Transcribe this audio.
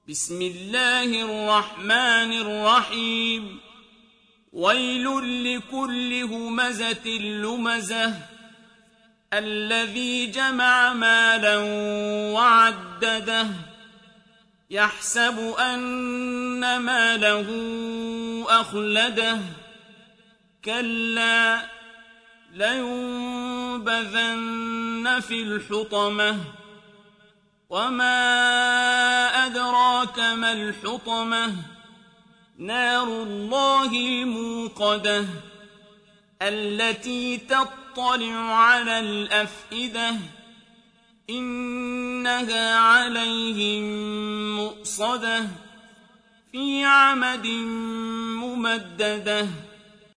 بسم الله الرحمن الرحيم ويل لكل همزة لمزة الذي جمع مالا وعدده يحسب أن ماله أخلده كلا لينبذن في الحطمة وما أدراك ما الحطمة نار الله الموقدة التي تطلع على الأفئدة إنها عليهم مؤصدة في عمد ممددة